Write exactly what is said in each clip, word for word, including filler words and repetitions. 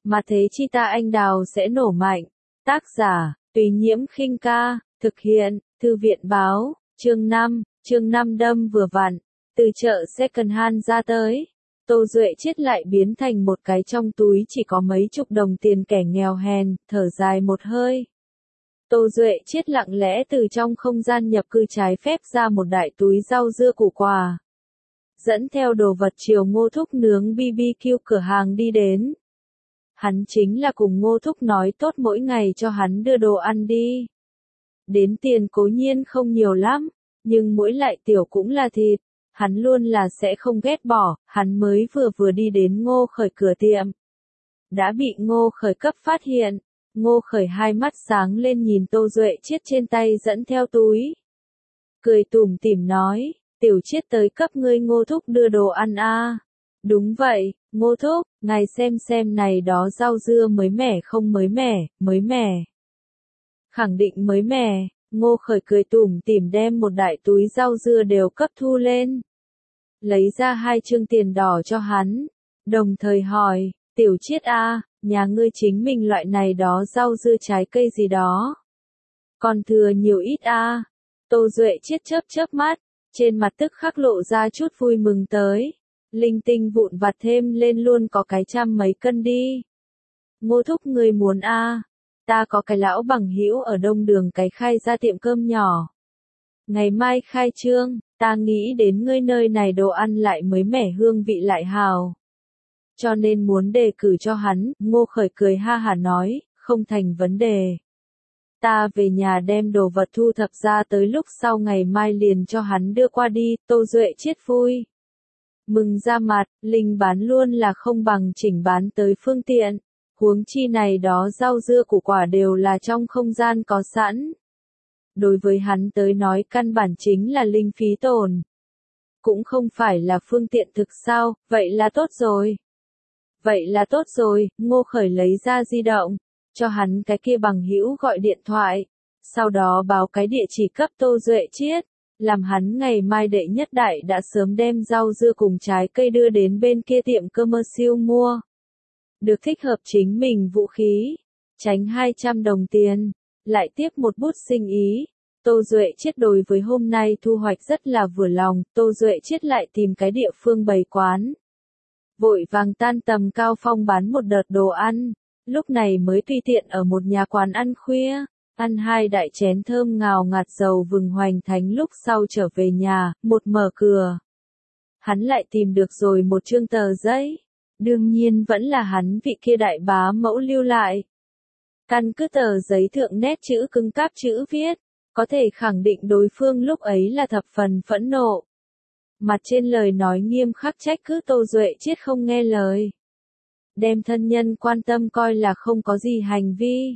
mà thế chi ta anh đào sẽ nổ mạnh. Tác giả, Tùy Nhiễm Khinh Ca, thực hiện, Thư viện Báo, chương năm, chương năm đâm vừa vặn, từ chợ second hand ra tới. Tô Duệ Chiết lại biến thành một cái trong túi chỉ có mấy chục đồng tiền kẻ nghèo hèn, thở dài một hơi. Tô Duệ Chiết lặng lẽ từ trong không gian nhập cư trái phép ra một đại túi rau dưa củ quả. Dẫn theo đồ vật chiều Ngô Thúc nướng bê bê kiu cửa hàng đi đến. Hắn chính là cùng Ngô Thúc nói tốt mỗi ngày cho hắn đưa đồ ăn đi. Đến tiền cố nhiên không nhiều lắm, nhưng mỗi lại tiểu cũng là thịt, hắn luôn là sẽ không ghét bỏ, hắn mới vừa vừa đi đến Ngô Khởi cửa tiệm. Đã bị Ngô Khởi cấp phát hiện, Ngô Khởi hai mắt sáng lên nhìn Tô Duệ Chiết trên tay dẫn theo túi. Cười tủm tỉm nói, tiểu Chiết tới cấp ngươi Ngô Thúc đưa đồ ăn a. À. Đúng vậy, Ngô Thúc, ngài xem xem này đó rau dưa mới mẻ không mới mẻ, mới mẻ. Khẳng định mới mẻ, Ngô Khởi cười tủm tỉm đem một đại túi rau dưa đều cấp thu lên. Lấy ra hai chương tiền đỏ cho hắn, đồng thời hỏi, tiểu Chiết a, à, nhà ngươi chính mình loại này đó rau dưa trái cây gì đó. Còn thừa nhiều ít a. À. Tô Duệ Chiết chớp chớp mắt, trên mặt tức khắc lộ ra chút vui mừng tới. Linh tinh vụn vặt thêm lên luôn có cái trăm mấy cân đi. Ngô Thúc ngươi muốn a? À. Ta có cái lão bằng hữu ở đông đường cái khai ra tiệm cơm nhỏ. Ngày mai khai trương, ta nghĩ đến ngươi nơi này đồ ăn lại mới mẻ hương vị lại hào. Cho nên muốn đề cử cho hắn, Ngô Khởi cười ha hả nói, không thành vấn đề. Ta về nhà đem đồ vật thu thập ra tới lúc sau ngày mai liền cho hắn đưa qua đi, Tô Duệ Chiết vui. Mừng ra mặt, Linh bán luôn là không bằng chỉnh bán tới phương tiện. Huống chi này đó rau dưa củ quả đều là trong không gian có sẵn. Đối với hắn tới nói căn bản chính là linh phí tổn. Cũng không phải là phương tiện thực sao, vậy là tốt rồi. Vậy là tốt rồi, Ngô Khởi lấy ra di động, cho hắn cái kia bằng hữu gọi điện thoại, sau đó báo cái địa chỉ cấp Tô Duệ Chiết, làm hắn ngày mai đệ nhất đại đã sớm đem rau dưa cùng trái cây đưa đến bên kia tiệm commercial mua. Được thích hợp chính mình vũ khí, tránh hai trăm đồng tiền, lại tiếp một bút sinh ý. Tô Duệ Chiết đối với hôm nay thu hoạch rất là vừa lòng, Tô Duệ Chiết lại tìm cái địa phương bày quán. Vội vàng tan tầm cao phong bán một đợt đồ ăn, lúc này mới tùy tiện ở một nhà quán ăn khuya, ăn hai đại chén thơm ngào ngạt dầu vừng hoành thánh lúc sau trở về nhà, một mở cửa. Hắn lại tìm được rồi một chương tờ giấy, đương nhiên vẫn là hắn vị kia đại bá mẫu lưu lại. Căn cứ tờ giấy thượng nét chữ cứng cáp chữ viết, có thể khẳng định đối phương lúc ấy là thập phần phẫn nộ. Mặt trên lời nói nghiêm khắc trách cứ Tô Duệ Chiết không nghe lời. Đem thân nhân quan tâm coi là không có gì hành vi.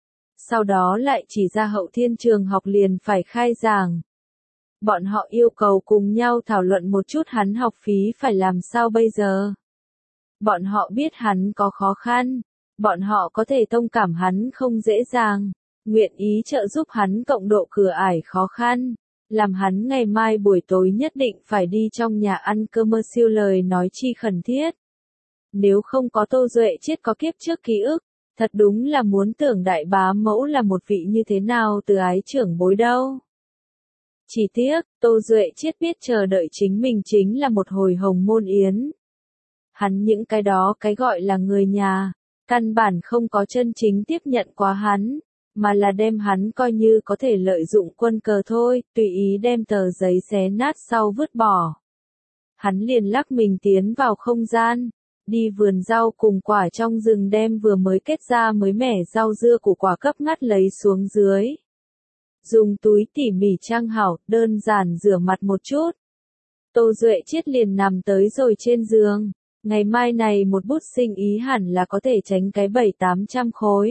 Sau đó lại chỉ ra Hậu Thiên trường học liền phải khai giảng. Bọn họ yêu cầu cùng nhau thảo luận một chút hắn học phí phải làm sao bây giờ. Bọn họ biết hắn có khó khăn. Bọn họ có thể thông cảm hắn không dễ dàng. Nguyện ý trợ giúp hắn cộng độ cửa ải khó khăn. Làm hắn ngày mai buổi tối nhất định phải đi trong nhà ăn commercial lời nói chi khẩn thiết. Nếu không có Tô Duệ Chiết có kiếp trước ký ức, thật đúng là muốn tưởng đại bá mẫu là một vị như thế nào từ ái trưởng bối đâu. Chỉ tiếc, Tô Duệ Chiết biết chờ đợi chính mình chính là một hồi hồng môn yến. Hắn những cái đó cái gọi là người nhà, căn bản không có chân chính tiếp nhận quá hắn, mà là đem hắn coi như có thể lợi dụng quân cờ thôi, tùy ý đem tờ giấy xé nát sau vứt bỏ. Hắn liền lắc mình tiến vào không gian, đi vườn rau cùng quả trong rừng đem vừa mới kết ra mới mẻ rau dưa củ quả cấp ngắt lấy xuống dưới. Dùng túi tỉ mỉ trang hảo, đơn giản rửa mặt một chút. Tô Duệ Chiết liền nằm tới rồi trên giường, ngày mai này một bút sinh ý hẳn là có thể tránh cái bảy tám trăm khối.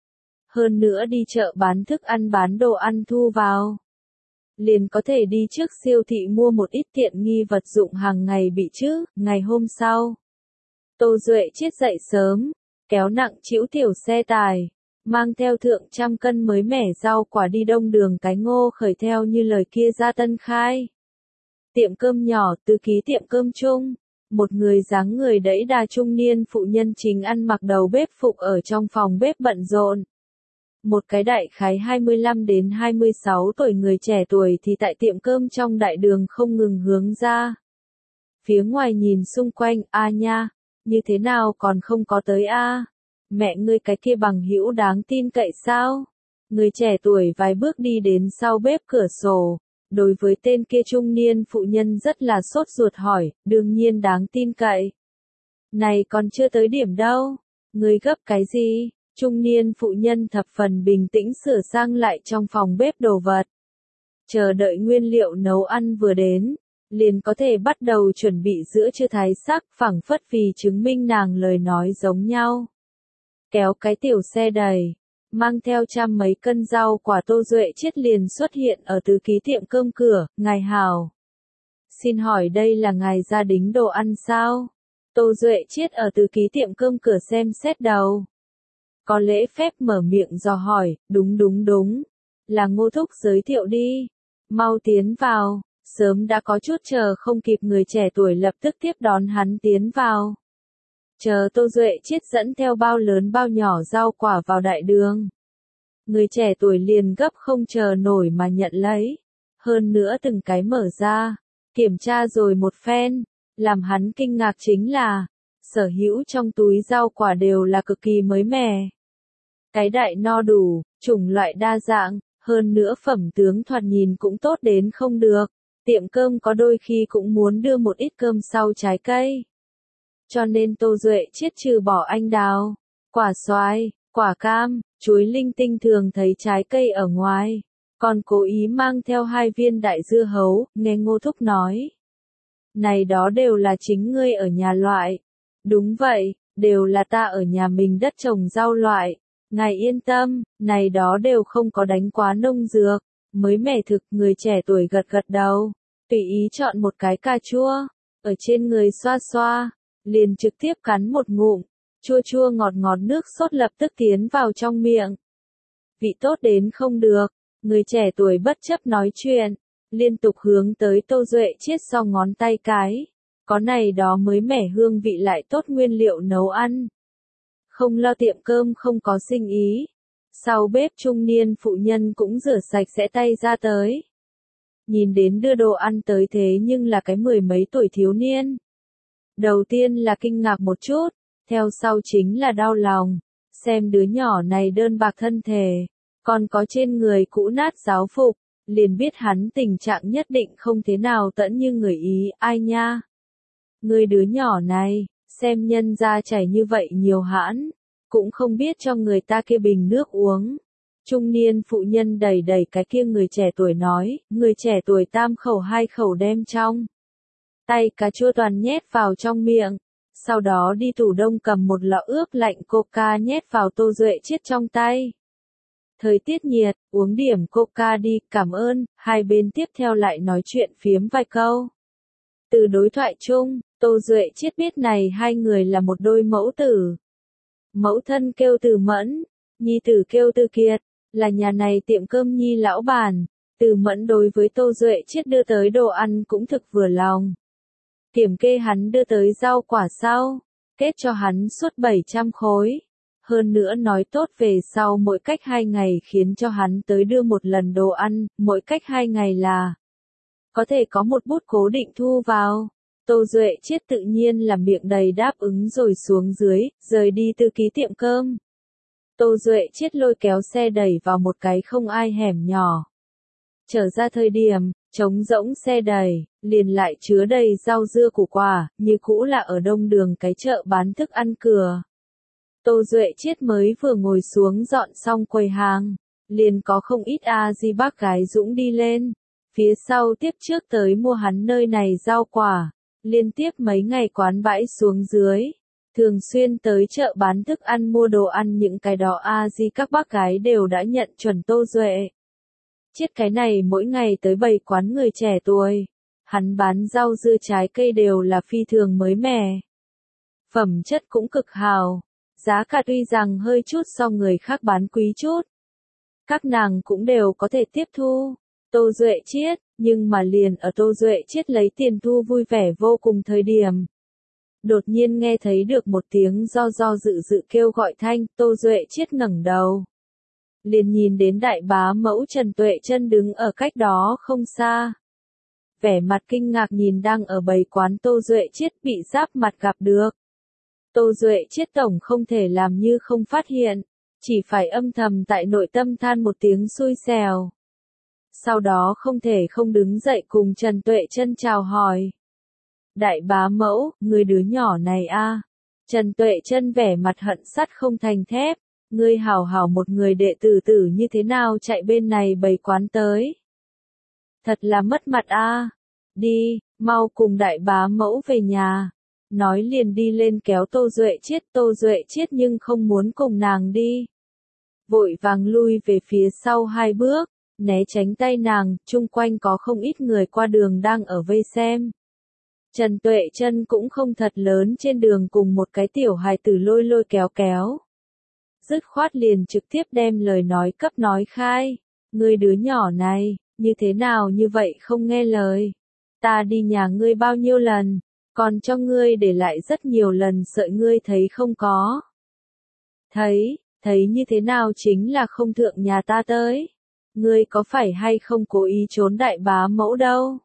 Hơn nữa đi chợ bán thức ăn bán đồ ăn thu vào. Liền có thể đi trước siêu thị mua một ít tiện nghi vật dụng hàng ngày bị chứ, ngày hôm sau. Tô Duệ Chiết dậy sớm, kéo nặng trĩu tiểu xe tải, mang theo thượng trăm cân mới mẻ rau quả đi đông đường cái Ngô Khởi theo như lời kia ra Tân khai. Tiệm cơm nhỏ từ ký tiệm cơm chung, Một người dáng người đẫy đà trung niên phụ nhân chính ăn mặc đầu bếp phục ở trong phòng bếp bận rộn. Một cái đại khái hai mươi lăm đến hai mươi sáu tuổi người trẻ tuổi thì tại tiệm cơm trong đại đường không ngừng hướng ra phía ngoài nhìn xung quanh, a nha, như thế nào còn không có tới a? Mẹ ngươi cái kia bằng hữu đáng tin cậy sao? Người trẻ tuổi vài bước đi đến sau bếp cửa sổ, đối với tên kia trung niên phụ nhân rất là sốt ruột hỏi, đương nhiên đáng tin cậy. Này còn chưa tới điểm đâu, ngươi gấp cái gì? Trung niên phụ nhân thập phần bình tĩnh sửa sang lại trong phòng bếp đồ vật. Chờ đợi nguyên liệu nấu ăn vừa đến, liền có thể bắt đầu chuẩn bị giữa trưa thái sắc, phảng phất vì chứng minh nàng lời nói giống nhau. Kéo cái tiểu xe đầy, mang theo trăm mấy cân rau quả Tô Duệ Chiết liền xuất hiện ở tứ ký tiệm cơm cửa, ngài hảo. Xin hỏi đây là ngài gia đình đồ ăn sao? Tô Duệ Chiết ở tứ ký tiệm cơm cửa xem xét đầu. Có lễ phép mở miệng dò hỏi, đúng đúng đúng, là Ngô thúc giới thiệu đi, mau tiến vào, sớm đã có chút chờ không kịp người trẻ tuổi lập tức tiếp đón hắn tiến vào. Chờ Tô Duệ Chiết dẫn theo bao lớn bao nhỏ rau quả vào đại đường. Người trẻ tuổi liền gấp không chờ nổi mà nhận lấy, hơn nữa từng cái mở ra, kiểm tra rồi một phen, làm hắn kinh ngạc chính là, sở hữu trong túi rau quả đều là cực kỳ mới mẻ. Cái đại no đủ, chủng loại đa dạng, hơn nữa phẩm tướng thoạt nhìn cũng tốt đến không được, tiệm cơm có đôi khi cũng muốn đưa một ít cơm sau trái cây. Cho nên Tô Duệ Chiết trừ bỏ anh đào, quả xoài, quả cam, chuối linh tinh thường thấy trái cây ở ngoài, còn cố ý mang theo hai viên đại dưa hấu, nghe Ngô thúc nói. Này đó đều là chính ngươi ở nhà loại. Đúng vậy, đều là ta ở nhà mình đất trồng rau loại. Ngài yên tâm, này đó đều không có đánh quá nông dược, mới mẻ thực. Người trẻ tuổi gật gật đầu, tùy ý chọn một cái cà chua, ở trên người xoa xoa, liền trực tiếp cắn một ngụm, chua chua ngọt ngọt nước sốt lập tức tiến vào trong miệng. Vị tốt đến không được, người trẻ tuổi bất chấp nói chuyện, liên tục hướng tới Tô Duệ Chiết sau ngón tay cái, có này đó mới mẻ hương vị lại tốt nguyên liệu nấu ăn. Không lo tiệm cơm không có sinh ý. Sau bếp trung niên phụ nhân cũng rửa sạch sẽ tay ra tới. Nhìn đến đưa đồ ăn tới thế nhưng là cái mười mấy tuổi thiếu niên. Đầu tiên là kinh ngạc một chút, theo sau chính là đau lòng. Xem đứa nhỏ này đơn bạc thân thể, còn có trên người cũ nát giáo phục, liền biết hắn tình trạng nhất định không thế nào tẫn như người Ý, ai nha. Người đứa nhỏ này, xem nhân ra chảy như vậy nhiều hãn, cũng không biết cho người ta kia bình nước uống. Trung niên phụ nhân đầy đầy cái kia người trẻ tuổi nói, người trẻ tuổi tam khẩu hai khẩu đem trong tay cà chua toàn nhét vào trong miệng, sau đó đi tủ đông cầm một lọ ướp lạnh coca nhét vào Tô Duệ Chiết trong tay. Thời tiết nhiệt, uống điểm coca đi, cảm ơn, hai bên tiếp theo lại nói chuyện phiếm vài câu. Từ đối thoại chung, Tô Duệ Chiết biết này hai người là một đôi mẫu tử. Mẫu thân kêu Từ Mẫn, nhi tử kêu Từ Kiệt, là nhà này tiệm cơm nhi lão bản. Từ Mẫn đối với Tô Duệ Chiết đưa tới đồ ăn cũng thực vừa lòng. Kiểm kê hắn đưa tới rau quả sau, kết cho hắn suốt bảy trăm khối. Hơn nữa nói tốt về sau mỗi cách hai ngày khiến cho hắn tới đưa một lần đồ ăn, mỗi cách hai ngày là có thể có một bút cố định thu vào. Tô Duệ Chiết tự nhiên là miệng đầy đáp ứng rồi xuống dưới, rời đi từ ký tiệm cơm. Tô Duệ Chiết lôi kéo xe đẩy vào một cái không ai hẻm nhỏ. Trở ra thời điểm, trống rỗng xe đẩy, liền lại chứa đầy rau dưa củ quả, như cũ là ở đông đường cái chợ bán thức ăn cửa. Tô Duệ Chiết mới vừa ngồi xuống dọn xong quầy hàng, liền có không ít a di bác gái dũng đi lên, phía sau tiếp trước tới mua hắn nơi này rau quả, liên tiếp mấy ngày quán bãi xuống dưới, thường xuyên tới chợ bán thức ăn mua đồ ăn những cái đó a di các bác gái đều đã nhận chuẩn Tô Duệ Chiết cái này mỗi ngày tới bày quán người trẻ tuổi, hắn bán rau dưa trái cây đều là phi thường mới mẻ, phẩm chất cũng cực hào. Giá cả tuy rằng hơi chút so người khác bán quý chút, các nàng cũng đều có thể tiếp thu. Tô Duệ Chiết, nhưng mà liền ở Tô Duệ Chiết lấy tiền thu vui vẻ vô cùng thời điểm, đột nhiên nghe thấy được một tiếng do do dự dự kêu gọi thanh, Tô Duệ Chiết ngẩng đầu. Liền nhìn đến đại bá mẫu Trần Tuệ Chân đứng ở cách đó không xa. Vẻ mặt kinh ngạc nhìn đang ở bầy quán Tô Duệ Chiết bị giáp mặt gặp được. Tô Duệ Chiết tổng không thể làm như không phát hiện, chỉ phải âm thầm tại nội tâm than một tiếng xui xẻo. Sau đó không thể không đứng dậy cùng Trần Tuệ Chân chào hỏi. Đại bá mẫu, người đứa nhỏ này a. Trần Tuệ Chân vẻ mặt hận sắt không thành thép, ngươi hảo hảo một người đệ tử tử như thế nào chạy bên này bày quán tới. Thật là mất mặt a. Đi, mau cùng đại bá mẫu về nhà. Nói liền đi lên kéo Tô Duệ Chiết, Tô Duệ Chiết nhưng không muốn cùng nàng đi. Vội vàng lui về phía sau hai bước, né tránh tay nàng, chung quanh có không ít người qua đường đang ở vây xem. Trần Tuệ Chân cũng không thật lớn trên đường cùng một cái tiểu hài tử lôi lôi kéo kéo. Dứt khoát liền trực tiếp đem lời nói cấp nói khai. Ngươi đứa nhỏ này, như thế nào như vậy không nghe lời. Ta đi nhà ngươi bao nhiêu lần, còn cho ngươi để lại rất nhiều lần sợi ngươi thấy không có. Thấy, thấy như thế nào chính là không thượng nhà ta tới. Ngươi có phải hay không cố ý trốn đại bá mẫu đâu.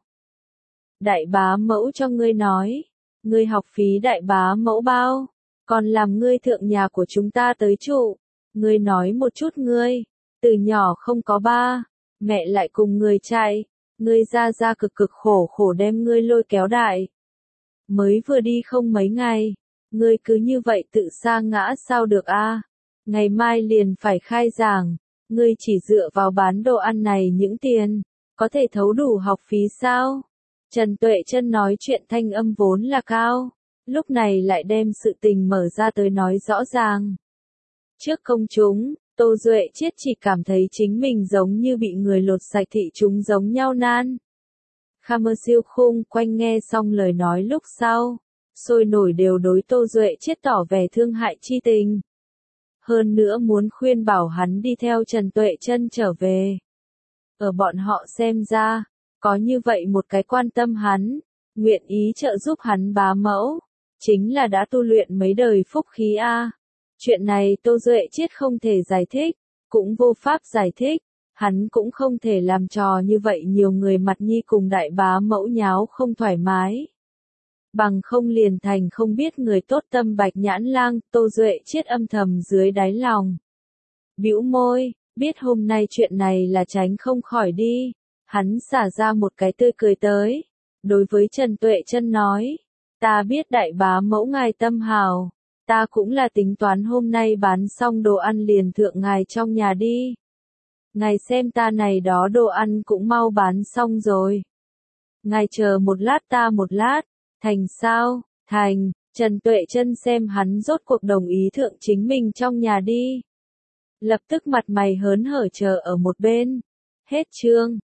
Đại bá mẫu cho ngươi nói, ngươi học phí đại bá mẫu bao, còn làm ngươi thượng nhà của chúng ta tới trụ. Ngươi nói một chút ngươi, từ nhỏ không có ba, mẹ lại cùng ngươi chạy, ngươi ra ra cực cực khổ khổ đem ngươi lôi kéo đại. Mới vừa đi không mấy ngày, ngươi cứ như vậy tự sa ngã sao được a? Ngày mai liền phải khai giảng, ngươi chỉ dựa vào bán đồ ăn này những tiền, có thể thấu đủ học phí sao? Trần Tuệ Chân nói chuyện thanh âm vốn là cao, lúc này lại đem sự tình mở ra tới nói rõ ràng. Trước công chúng, Tô Duệ Chiết chỉ cảm thấy chính mình giống như bị người lột sạch thị chúng giống nhau nan. Khammer siêu khung quanh nghe xong lời nói lúc sau, sôi nổi đều đối Tô Duệ Chiết tỏ vẻ thương hại chi tình. Hơn nữa muốn khuyên bảo hắn đi theo Trần Tuệ Chân trở về. Ở bọn họ xem ra, có như vậy một cái quan tâm hắn, nguyện ý trợ giúp hắn bá mẫu, chính là đã tu luyện mấy đời phúc khí a. Chuyện này Tô Duệ Chiết không thể giải thích, cũng vô pháp giải thích, hắn cũng không thể làm trò như vậy nhiều người mặt nhi cùng đại bá mẫu nháo không thoải mái. Bằng không liền thành không biết người tốt tâm Bạch Nhãn Lang, Tô Duệ Chiết âm thầm dưới đáy lòng. Bĩu môi, biết hôm nay chuyện này là tránh không khỏi đi, hắn xả ra một cái tươi cười tới, đối với Trần Tuệ Chân nói, ta biết đại bá mẫu ngài tâm hào, ta cũng là tính toán hôm nay bán xong đồ ăn liền thượng ngài trong nhà đi. Ngài xem ta này đó đồ ăn cũng mau bán xong rồi. Ngài chờ một lát ta một lát, thành sao, thành, Trần Tuệ Chân xem hắn rốt cuộc đồng ý thượng chính mình trong nhà đi. Lập tức mặt mày hớn hở chờ ở một bên. Hết chương.